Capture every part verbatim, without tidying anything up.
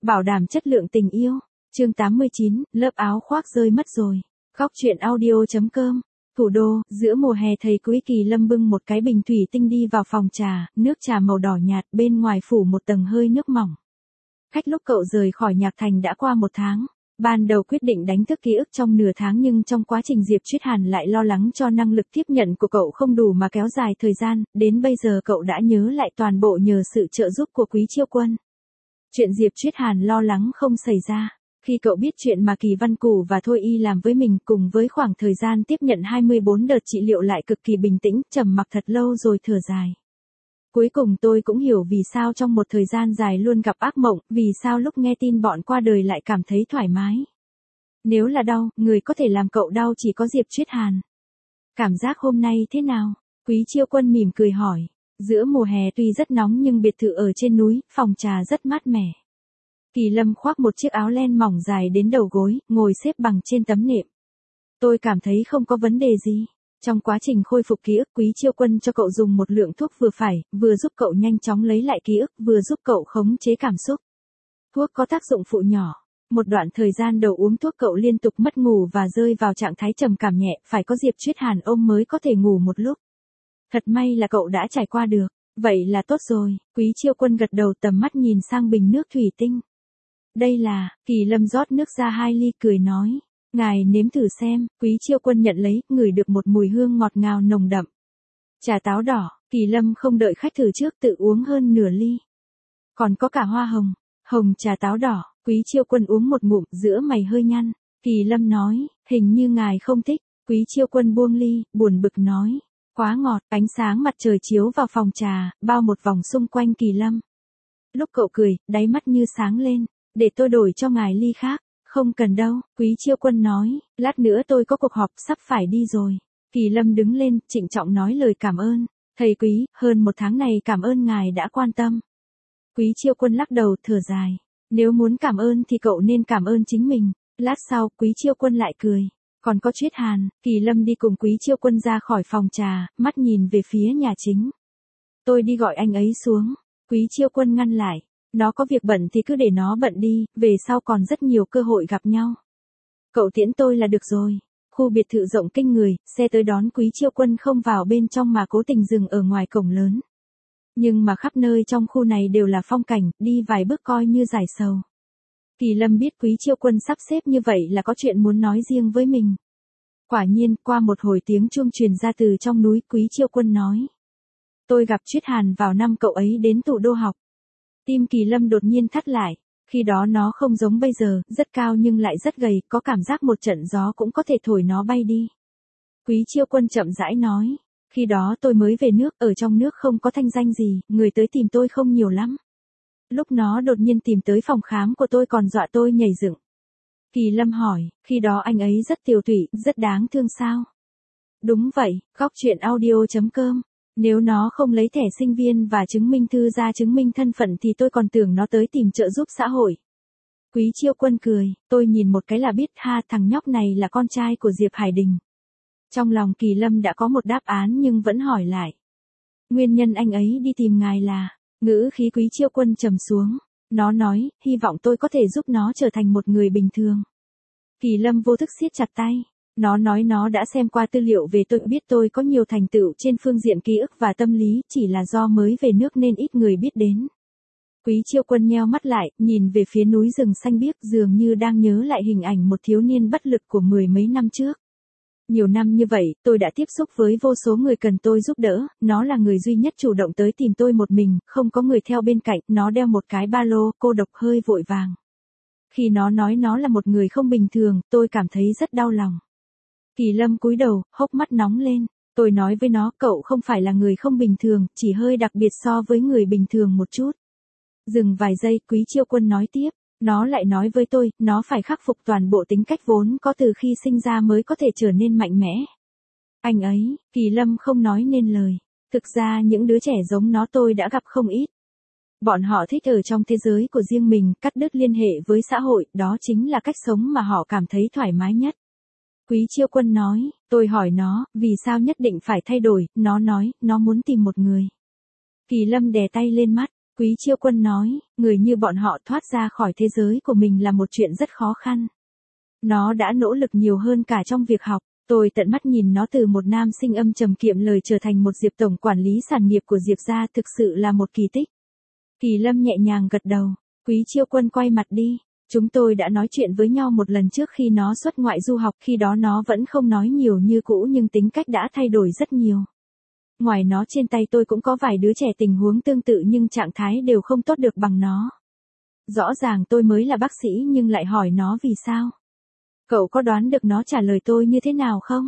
Bảo đảm chất lượng tình yêu. Chương tám mươi chín, lớp áo khoác rơi mất rồi. Góc truyện audio.com. Thủ đô, giữa mùa hè thầy Quý Kỳ Lâm bưng một cái bình thủy tinh đi vào phòng trà, nước trà màu đỏ nhạt, bên ngoài phủ một tầng hơi nước mỏng. Cách lúc cậu rời khỏi Nhạc Thành đã qua một tháng. Ban đầu quyết định đánh thức ký ức trong nửa tháng, nhưng trong quá trình Diệp Chuyết Hàn lại lo lắng cho năng lực tiếp nhận của cậu không đủ mà kéo dài thời gian, đến bây giờ cậu đã nhớ lại toàn bộ nhờ sự trợ giúp của Quý Chiêu Quân. Chuyện Diệp Chuyết Hàn lo lắng không xảy ra. Khi cậu biết chuyện mà Kỳ Văn Củ và Thôi Y làm với mình, cùng với khoảng thời gian tiếp nhận hai mươi bốn đợt trị liệu lại cực kỳ bình tĩnh, trầm mặc thật lâu rồi thở dài. Cuối cùng tôi cũng hiểu vì sao trong một thời gian dài luôn gặp ác mộng, vì sao lúc nghe tin bọn qua đời lại cảm thấy thoải mái. Nếu là đau, người có thể làm cậu đau chỉ có Diệp Chuyết Hàn. Cảm giác hôm nay thế nào? Quý Chiêu Quân mỉm cười hỏi. Giữa mùa hè tuy rất nóng nhưng biệt thự ở trên núi, phòng trà rất mát mẻ. Kỳ Lâm khoác một chiếc áo len mỏng dài đến đầu gối, ngồi xếp bằng trên tấm nệm. Tôi cảm thấy không có vấn đề gì. Trong quá trình khôi phục ký ức, Quý Chiêu Quân cho cậu dùng một lượng thuốc vừa phải, vừa giúp cậu nhanh chóng lấy lại ký ức, vừa giúp cậu khống chế cảm xúc. Thuốc có tác dụng phụ nhỏ. Một đoạn thời gian đầu uống thuốc cậu liên tục mất ngủ và rơi vào trạng thái trầm cảm nhẹ, phải có Diệp Chuyết Hàn ôm mới có thể ngủ một lúc. Thật may là cậu đã trải qua được. Vậy là tốt rồi. Quý Chiêu Quân gật đầu, tầm mắt nhìn sang bình nước thủy tinh. Đây là, Kỳ Lâm rót nước ra hai ly cười nói. Ngài nếm thử xem. Quý Chiêu Quân nhận lấy, ngửi được một mùi hương ngọt ngào nồng đậm. Trà táo đỏ. Kỳ Lâm không đợi khách thử trước, tự uống hơn nửa ly. Còn có cả hoa hồng. Hồng trà táo đỏ. Quý Chiêu Quân uống một ngụm, giữa mày hơi nhăn. Kỳ Lâm nói, hình như ngài không thích. Quý Chiêu Quân buông ly, buồn bực nói. Quá ngọt. Ánh sáng mặt trời chiếu vào phòng trà, bao một vòng xung quanh Kỳ Lâm. Lúc cậu cười, đáy mắt như sáng lên. Để tôi đổi cho ngài ly khác. Không cần đâu, Quý Chiêu Quân nói, lát nữa tôi có cuộc họp sắp phải đi rồi. Kỳ Lâm đứng lên, trịnh trọng nói lời cảm ơn. Thầy Quý, hơn một tháng này cảm ơn ngài đã quan tâm. Quý Chiêu Quân lắc đầu thở dài. Nếu muốn cảm ơn thì cậu nên cảm ơn chính mình. Lát sau, Quý Chiêu Quân lại cười. Còn có Chuyết Hàn. Kỳ Lâm đi cùng Quý Chiêu Quân ra khỏi phòng trà, mắt nhìn về phía nhà chính. Tôi đi gọi anh ấy xuống. Quý Chiêu Quân ngăn lại. Nó có việc bận thì cứ để nó bận đi, về sau còn rất nhiều cơ hội gặp nhau. Cậu tiễn tôi là được rồi. Khu biệt thự rộng kinh người, xe tới đón Quý Chiêu Quân không vào bên trong mà cố tình dừng ở ngoài cổng lớn. Nhưng mà khắp nơi trong khu này đều là phong cảnh, đi vài bước coi như giải sầu. Kỳ Lâm biết Quý Chiêu Quân sắp xếp như vậy là có chuyện muốn nói riêng với mình. Quả nhiên, qua một hồi tiếng chuông truyền ra từ trong núi, Quý Chiêu Quân nói. Tôi gặp Chuyết Hàn vào năm cậu ấy đến thủ đô học. Tim Kỳ Lâm đột nhiên thắt lại, khi đó nó không giống bây giờ, rất cao nhưng lại rất gầy, có cảm giác một trận gió cũng có thể thổi nó bay đi. Quý Chiêu Quân chậm rãi nói, khi đó tôi mới về nước, ở trong nước không có thanh danh gì, người tới tìm tôi không nhiều lắm. Lúc nó đột nhiên tìm tới phòng khám của tôi còn dọa tôi nhảy dựng. Kỳ Lâm hỏi, khi đó anh ấy rất tiều tụy, rất đáng thương sao? Đúng vậy, góc truyện audio.com. Nếu nó không lấy thẻ sinh viên và chứng minh thư ra chứng minh thân phận thì tôi còn tưởng nó tới tìm trợ giúp xã hội. Quý Chiêu Quân cười, tôi nhìn một cái là biết ha, thằng nhóc này là con trai của Diệp Hải Đình. Trong lòng Kỳ Lâm đã có một đáp án nhưng vẫn hỏi lại. Nguyên nhân anh ấy đi tìm ngài là, ngữ khí Quý Chiêu Quân trầm xuống. Nó nói, hy vọng tôi có thể giúp nó trở thành một người bình thường. Kỳ Lâm vô thức siết chặt tay. Nó nói nó đã xem qua tư liệu về tôi, biết tôi có nhiều thành tựu trên phương diện ký ức và tâm lý, chỉ là do mới về nước nên ít người biết đến. Quý Chiêu Quân nheo mắt lại, nhìn về phía núi rừng xanh biếc, dường như đang nhớ lại hình ảnh một thiếu niên bất lực của mười mấy năm trước. Nhiều năm như vậy, tôi đã tiếp xúc với vô số người cần tôi giúp đỡ, nó là người duy nhất chủ động tới tìm tôi một mình, không có người theo bên cạnh, nó đeo một cái ba lô, cô độc hơi vội vàng. Khi nó nói nó là một người không bình thường, tôi cảm thấy rất đau lòng. Kỳ Lâm cúi đầu, hốc mắt nóng lên. Tôi nói với nó, cậu không phải là người không bình thường, chỉ hơi đặc biệt so với người bình thường một chút. Dừng vài giây, Quý Chiêu Quân nói tiếp. Nó lại nói với tôi, nó phải khắc phục toàn bộ tính cách vốn có từ khi sinh ra mới có thể trở nên mạnh mẽ. Anh ấy, Kỳ Lâm không nói nên lời. Thực ra những đứa trẻ giống nó tôi đã gặp không ít. Bọn họ thích ở trong thế giới của riêng mình, cắt đứt liên hệ với xã hội, đó chính là cách sống mà họ cảm thấy thoải mái nhất. Quý Chiêu Quân nói, tôi hỏi nó, vì sao nhất định phải thay đổi, nó nói, nó muốn tìm một người. Kỳ Lâm đè tay lên mắt, Quý Chiêu Quân nói, người như bọn họ thoát ra khỏi thế giới của mình là một chuyện rất khó khăn. Nó đã nỗ lực nhiều hơn cả trong việc học. Tôi tận mắt nhìn nó từ một nam sinh âm trầm kiệm lời trở thành một Diệp tổng quản lý sản nghiệp của Diệp gia, thực sự là một kỳ tích. Kỳ Lâm nhẹ nhàng gật đầu. Quý Chiêu Quân quay mặt đi. Chúng tôi đã nói chuyện với nhau một lần trước khi nó xuất ngoại du học, khi đó nó vẫn không nói nhiều như cũ nhưng tính cách đã thay đổi rất nhiều. Ngoài nó trên tay tôi cũng có vài đứa trẻ tình huống tương tự nhưng trạng thái đều không tốt được bằng nó. Rõ ràng tôi mới là bác sĩ nhưng lại hỏi nó vì sao. Cậu có đoán được nó trả lời tôi như thế nào không?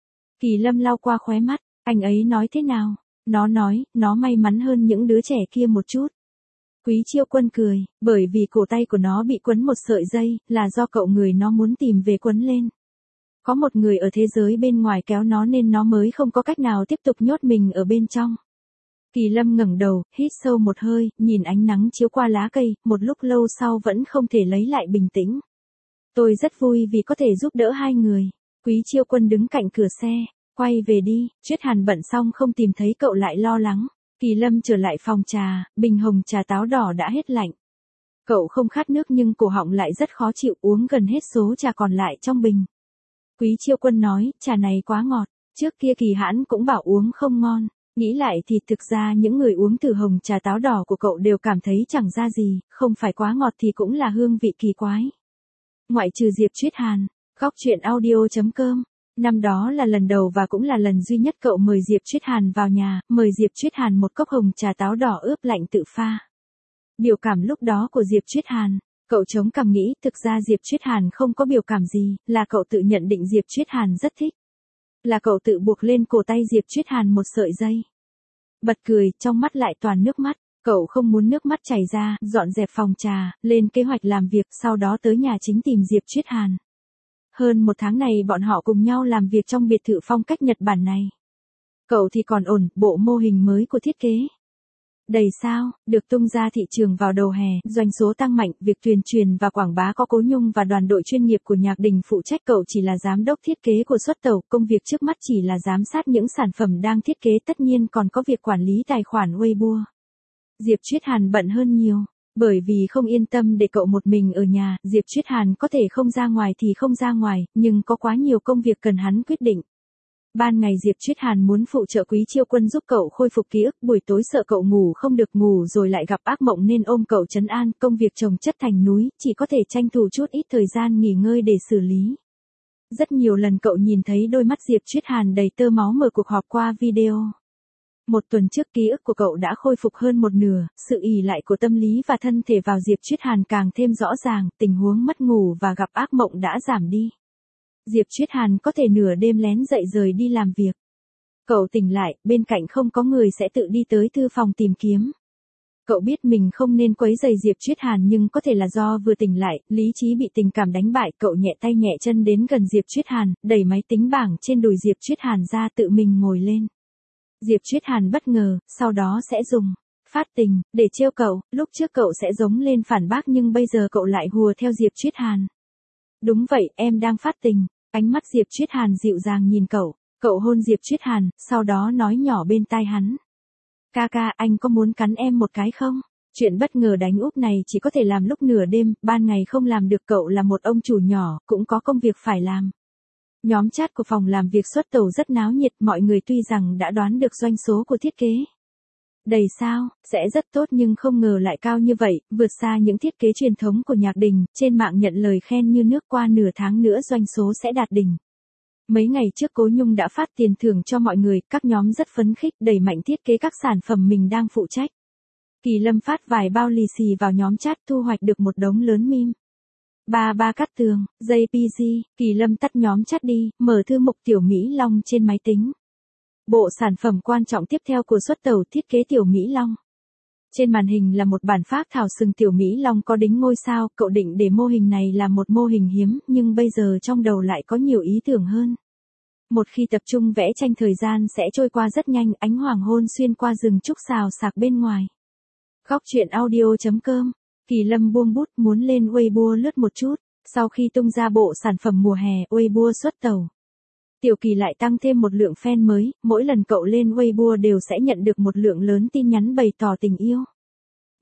Kỳ Lâm lau qua khóe mắt, anh ấy nói thế nào? Nó nói, nó may mắn hơn những đứa trẻ kia một chút. Quý Chiêu Quân cười, bởi vì cổ tay của nó bị quấn một sợi dây, là do cậu người nó muốn tìm về quấn lên. Có một người ở thế giới bên ngoài kéo nó nên nó mới không có cách nào tiếp tục nhốt mình ở bên trong. Kỳ Lâm ngẩng đầu, hít sâu một hơi, nhìn ánh nắng chiếu qua lá cây, một lúc lâu sau vẫn không thể lấy lại bình tĩnh. Tôi rất vui vì có thể giúp đỡ hai người. Quý Chiêu Quân đứng cạnh cửa xe, quay về đi, Chuyết Hàn bận xong không tìm thấy cậu lại lo lắng. Kỳ Lâm trở lại phòng trà, bình hồng trà táo đỏ đã hết lạnh. Cậu không khát nước nhưng cổ họng lại rất khó chịu, uống gần hết số trà còn lại trong bình. Quý Chiêu Quân nói, trà này quá ngọt, trước kia Kỳ Hãn cũng bảo uống không ngon. Nghĩ lại thì thực ra những người uống từ hồng trà táo đỏ của cậu đều cảm thấy chẳng ra gì, không phải quá ngọt thì cũng là hương vị kỳ quái. Ngoại trừ Diệp Chuyết Hàn, góc truyện audio chấm com. Năm đó là lần đầu và cũng là lần duy nhất cậu mời Diệp Chuyết Hàn vào nhà, mời Diệp Chuyết Hàn một cốc hồng trà táo đỏ ướp lạnh tự pha. Biểu cảm lúc đó của Diệp Chuyết Hàn, cậu chống cằm nghĩ thực ra Diệp Chuyết Hàn không có biểu cảm gì, là cậu tự nhận định Diệp Chuyết Hàn rất thích. Là cậu tự buộc lên cổ tay Diệp Chuyết Hàn một sợi dây. Bật cười, trong mắt lại toàn nước mắt. Cậu không muốn nước mắt chảy ra, dọn dẹp phòng trà, lên kế hoạch làm việc, sau đó tới nhà chính tìm Diệp Chuyết Hàn. Hơn một tháng này bọn họ cùng nhau làm việc trong biệt thự phong cách Nhật Bản này. Cậu thì còn ổn, bộ mô hình mới của thiết kế. Đầy sao, được tung ra thị trường vào đầu hè, doanh số tăng mạnh, việc tuyên truyền và quảng bá có Cố Nhung và đoàn đội chuyên nghiệp của Nhạc Đình phụ trách, cậu chỉ là giám đốc thiết kế của xuất tàu, công việc trước mắt chỉ là giám sát những sản phẩm đang thiết kế, tất nhiên còn có việc quản lý tài khoản Weibo. Diệp Chuyết Hàn bận hơn nhiều, bởi vì không yên tâm để cậu một mình ở nhà, Diệp Chuyết Hàn có thể không ra ngoài thì không ra ngoài, nhưng có quá nhiều công việc cần hắn quyết định. Ban ngày Diệp Chuyết Hàn muốn phụ trợ Quý Chiêu Quân giúp cậu khôi phục ký ức, buổi tối sợ cậu ngủ không được, ngủ rồi lại gặp ác mộng nên ôm cậu trấn an, công việc chồng chất thành núi, chỉ có thể tranh thủ chút ít thời gian nghỉ ngơi để xử lý. Rất nhiều lần cậu nhìn thấy đôi mắt Diệp Chuyết Hàn đầy tơ máu mở cuộc họp qua video. Một tuần trước ký ức của cậu đã khôi phục hơn một nửa, sự ỷ lại của tâm lý và thân thể vào Diệp Chuyết Hàn càng thêm rõ ràng, tình huống mất ngủ và gặp ác mộng đã giảm đi. Diệp Chuyết Hàn có thể nửa đêm lén dậy rời đi làm việc. Cậu tỉnh lại, bên cạnh không có người sẽ tự đi tới thư phòng tìm kiếm. Cậu biết mình không nên quấy rầy Diệp Chuyết Hàn nhưng có thể là do vừa tỉnh lại, lý trí bị tình cảm đánh bại, cậu nhẹ tay nhẹ chân đến gần Diệp Chuyết Hàn, đẩy máy tính bảng trên đùi Diệp Chuyết Hàn ra tự mình ngồi lên. Diệp Chuyết Hàn bất ngờ, sau đó sẽ dùng phát tình để trêu cậu, lúc trước cậu sẽ giống lên phản bác nhưng bây giờ cậu lại hùa theo Diệp Chuyết Hàn. Đúng vậy, em đang phát tình. Ánh mắt Diệp Chuyết Hàn dịu dàng nhìn cậu, cậu hôn Diệp Chuyết Hàn, sau đó nói nhỏ bên tai hắn. Ca ca, anh có muốn cắn em một cái không? Chuyện bất ngờ đánh úp này chỉ có thể làm lúc nửa đêm, ban ngày không làm được, cậu là một ông chủ nhỏ, cũng có công việc phải làm. Nhóm chat của phòng làm việc xuất tàu rất náo nhiệt, mọi người tuy rằng đã đoán được doanh số của thiết kế. Đầy sao, sẽ rất tốt nhưng không ngờ lại cao như vậy, vượt xa những thiết kế truyền thống của Nhạc Đình, trên mạng nhận lời khen như nước, qua nửa tháng nữa doanh số sẽ đạt đỉnh. Mấy ngày trước Cố Nhung đã phát tiền thưởng cho mọi người, các nhóm rất phấn khích, đẩy mạnh thiết kế các sản phẩm mình đang phụ trách. Kỳ Lâm phát vài bao lì xì vào nhóm chat, thu hoạch được một đống lớn meme. Ba ba cắt tường, jê pê giê, Kỳ Lâm tắt nhóm chat đi, mở thư mục Tiểu Mỹ Long trên máy tính. Bộ sản phẩm quan trọng tiếp theo của xuất tàu, thiết kế Tiểu Mỹ Long. Trên màn hình là một bản phác thảo sừng Tiểu Mỹ Long có đính ngôi sao, cậu định để mô hình này là một mô hình hiếm, nhưng bây giờ trong đầu lại có nhiều ý tưởng hơn. Một khi tập trung vẽ tranh thời gian sẽ trôi qua rất nhanh, ánh hoàng hôn xuyên qua rừng trúc xào xạc bên ngoài. Góc truyện audio chấm com. Kỳ Lâm buông bút muốn lên Weibo lướt một chút, sau khi tung ra bộ sản phẩm mùa hè Weibo xuất tàu. Tiểu Kỳ lại tăng thêm một lượng fan mới, mỗi lần cậu lên Weibo đều sẽ nhận được một lượng lớn tin nhắn bày tỏ tình yêu.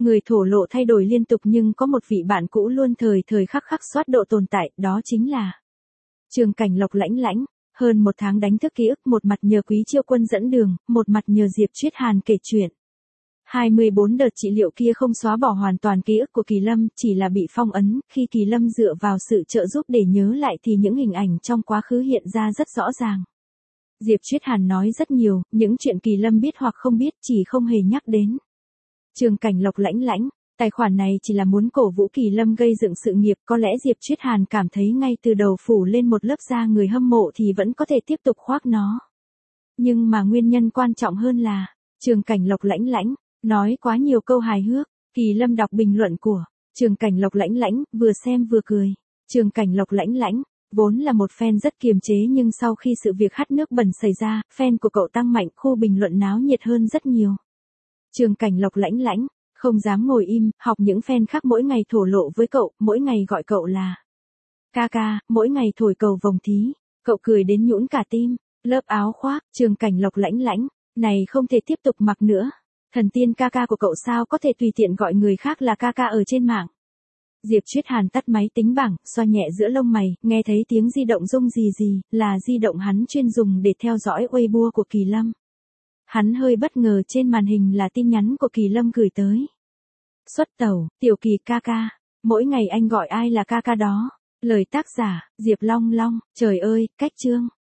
Người thổ lộ thay đổi liên tục nhưng có một vị bạn cũ luôn thời thời khắc khắc soát độ tồn tại, đó chính là Trường Cảnh Lộc lãnh lãnh. Hơn một tháng đánh thức ký ức, một mặt nhờ Quý Chiêu Quân dẫn đường, một mặt nhờ Diệp Chuyết Hàn kể chuyện. hai mươi bốn đợt trị liệu kia không xóa bỏ hoàn toàn ký ức của Kỳ Lâm, chỉ là bị phong ấn, khi Kỳ Lâm dựa vào sự trợ giúp để nhớ lại thì những hình ảnh trong quá khứ hiện ra rất rõ ràng. Diệp Chuyết Hàn nói rất nhiều, những chuyện Kỳ Lâm biết hoặc không biết chỉ không hề nhắc đến. Trường Cảnh Lộc lãnh lãnh, tài khoản này chỉ là muốn cổ vũ Kỳ Lâm gây dựng sự nghiệp, có lẽ Diệp Chuyết Hàn cảm thấy ngay từ đầu phủ lên một lớp da người hâm mộ thì vẫn có thể tiếp tục khoác nó. Nhưng mà nguyên nhân quan trọng hơn là, Trường Cảnh Lộc lãnh lãnh, nói quá nhiều câu hài hước. Kỳ Lâm đọc bình luận của Trường Cảnh Lộc lãnh lãnh, vừa xem vừa cười. Trường Cảnh Lộc lãnh lãnh, vốn là một fan rất kiềm chế nhưng sau khi sự việc hắt nước bẩn xảy ra, fan của cậu tăng mạnh, khu bình luận náo nhiệt hơn rất nhiều. Trường Cảnh Lộc lãnh lãnh, không dám ngồi im, học những fan khác mỗi ngày thổ lộ với cậu, mỗi ngày gọi cậu là ca ca, mỗi ngày thổi cầu vồng thí. Cậu cười đến nhũn cả tim. Lớp áo khoác, Trường Cảnh Lộc lãnh lãnh, này không thể tiếp tục mặc nữa. Thần tiên ca ca của cậu sao có thể tùy tiện gọi người khác là ca ca ở trên mạng. Diệp Chuyết Hàn tắt máy tính bảng, xoa nhẹ giữa lông mày, nghe thấy tiếng di động rung rì rì, là di động hắn chuyên dùng để theo dõi Weibo của Kỳ Lâm. Hắn hơi bất ngờ, trên màn hình là tin nhắn của Kỳ Lâm gửi tới. Xuất tàu, Tiểu Kỳ ca ca, mỗi ngày anh gọi ai là ca ca đó. Lời tác giả, Diệp Long Long, trời ơi, cách chương.